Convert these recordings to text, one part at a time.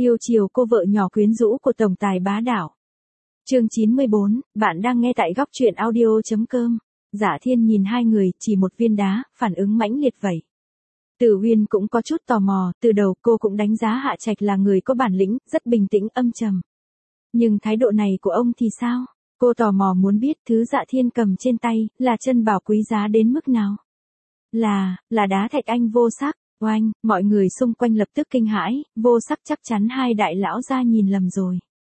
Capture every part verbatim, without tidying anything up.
Yêu chiều cô vợ nhỏ quyến rũ của tổng tài bá đạo. Chương chín mươi bốn, bạn đang nghe tại góc truyện audio chấm com. Dạ Thiên nhìn hai người, chỉ một viên đá, phản ứng mãnh liệt vậy. Tử Uyên cũng có chút tò mò, từ đầu cô cũng đánh giá Hạ Trạch là người có bản lĩnh, rất bình tĩnh âm trầm. Nhưng thái độ này của ông thì sao? Cô tò mò muốn biết thứ Dạ Thiên cầm trên tay, là chân bảo quý giá đến mức nào? Là, là đá thạch anh vô sắc. Oanh, mọi người xung quanh lập tức kinh hãi, vô sắc chắc chắn hai đại lão gia nhìn lầm rồi.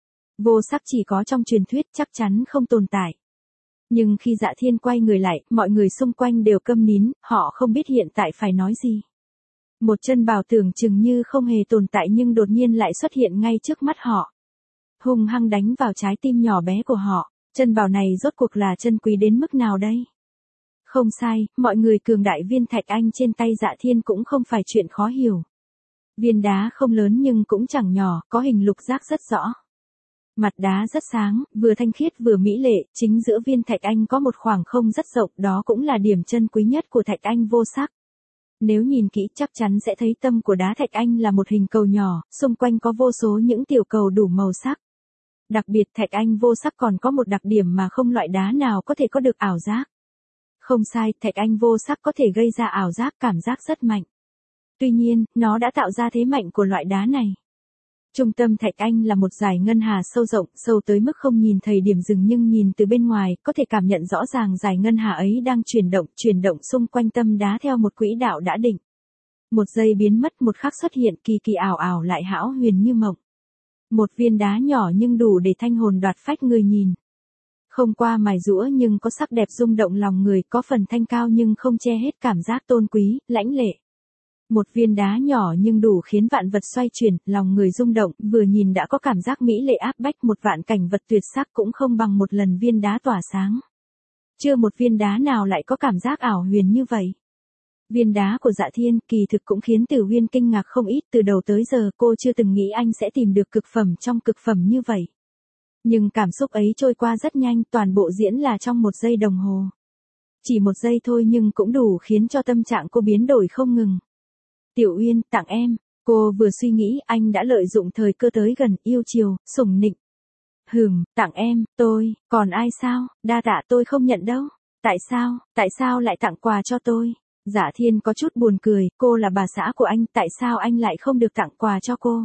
Vô sắc chỉ có trong truyền thuyết, chắc chắn không tồn tại. Nhưng khi Dạ Thiên quay người lại, mọi người xung quanh đều câm nín, họ không biết hiện tại phải nói gì. Một chân bào tưởng chừng như không hề tồn tại nhưng đột nhiên lại xuất hiện ngay trước mắt họ. Hung hăng đánh vào trái tim nhỏ bé của họ, chân bào này rốt cuộc là chân quý đến mức nào đây? Không sai, mọi người cường đại viên thạch anh trên tay Dạ Thiên cũng không phải chuyện khó hiểu. Viên đá không lớn nhưng cũng chẳng nhỏ, có hình lục giác rất rõ. Mặt đá rất sáng, vừa thanh khiết vừa mỹ lệ, chính giữa viên thạch anh có một khoảng không rất rộng, đó cũng là điểm chân quý nhất của thạch anh vô sắc. Nếu nhìn kỹ chắc chắn sẽ thấy tâm của đá thạch anh là một hình cầu nhỏ, xung quanh có vô số những tiểu cầu đủ màu sắc. Đặc biệt thạch anh vô sắc còn có một đặc điểm mà không loại đá nào có thể có được, ảo giác. Không sai, thạch anh vô sắc có thể gây ra ảo giác, cảm giác rất mạnh. Tuy nhiên, nó đã tạo ra thế mạnh của loại đá này. Trung tâm thạch anh là một dải ngân hà sâu rộng, sâu tới mức không nhìn thấy điểm dừng nhưng nhìn từ bên ngoài, có thể cảm nhận rõ ràng dải ngân hà ấy đang chuyển động, chuyển động xung quanh tâm đá theo một quỹ đạo đã định. Một giây biến mất, một khắc xuất hiện, kỳ kỳ ảo ảo lại hão huyền như mộng. Một viên đá nhỏ nhưng đủ để thanh hồn đoạt phách người nhìn. Không qua mài giũa nhưng có sắc đẹp rung động lòng người, có phần thanh cao nhưng không che hết cảm giác tôn quý, lãnh lệ. Một viên đá nhỏ nhưng đủ khiến vạn vật xoay chuyển, lòng người rung động, vừa nhìn đã có cảm giác mỹ lệ áp bách, một vạn cảnh vật tuyệt sắc cũng không bằng một lần viên đá tỏa sáng. Chưa một viên đá nào lại có cảm giác ảo huyền như vậy. Viên đá của Dạ Thiên kỳ thực cũng khiến Tử Uyên kinh ngạc không ít, từ đầu tới giờ cô chưa từng nghĩ anh sẽ tìm được cực phẩm trong cực phẩm như vậy. Nhưng cảm xúc ấy trôi qua rất nhanh, toàn bộ diễn là trong một giây đồng hồ. Chỉ một giây thôi nhưng cũng đủ khiến cho tâm trạng cô biến đổi không ngừng. Tiểu Uyên, tặng em. Cô vừa suy nghĩ, anh đã lợi dụng thời cơ tới gần, yêu chiều, sủng nịnh. Hừm, tặng em, tôi, còn ai sao, đa tạ tôi không nhận đâu. Tại sao, tại sao lại tặng quà cho tôi? Dạ Thiên có chút buồn cười, cô là bà xã của anh, tại sao anh lại không được tặng quà cho cô?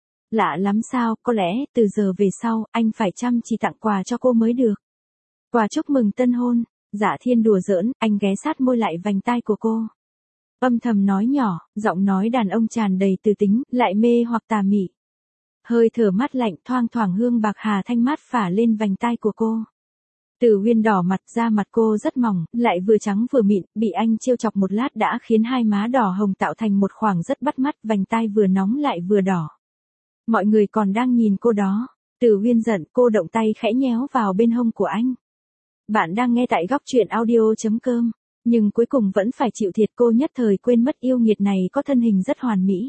Lạ lắm sao, có lẽ, từ giờ về sau, anh phải chăm chỉ tặng quà cho cô mới được. Quà chúc mừng tân hôn. Dạ Thiên đùa giỡn, anh ghé sát môi lại vành tai của cô. Âm thầm nói nhỏ, giọng nói đàn ông tràn đầy từ tính, lại mê hoặc tà mị. Hơi thở mát lạnh thoang thoảng hương bạc hà thanh mát phả lên vành tai của cô. Tử Uyên đỏ mặt, da mặt cô rất mỏng, lại vừa trắng vừa mịn, bị anh trêu chọc một lát đã khiến hai má đỏ hồng tạo thành một khoảng rất bắt mắt, vành tai vừa nóng lại vừa đỏ. Mọi người còn đang nhìn cô đó. Tử Uyên giận, cô động tay khẽ nhéo vào bên hông của anh. Bạn đang nghe tại góc truyện audio chấm com. Nhưng cuối cùng vẫn phải chịu thiệt, cô nhất thời quên mất yêu nghiệt này có thân hình rất hoàn mỹ.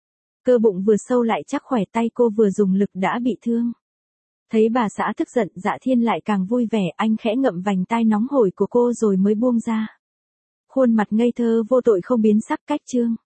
Cơ bụng vừa sâu lại chắc khỏe, tay cô vừa dùng lực đã bị thương. Thấy bà xã tức giận, Dạ Thiên lại càng vui vẻ, anh khẽ ngậm vành tai nóng hổi của cô rồi mới buông ra. Khuôn mặt ngây thơ vô tội không biến sắc, cách chương.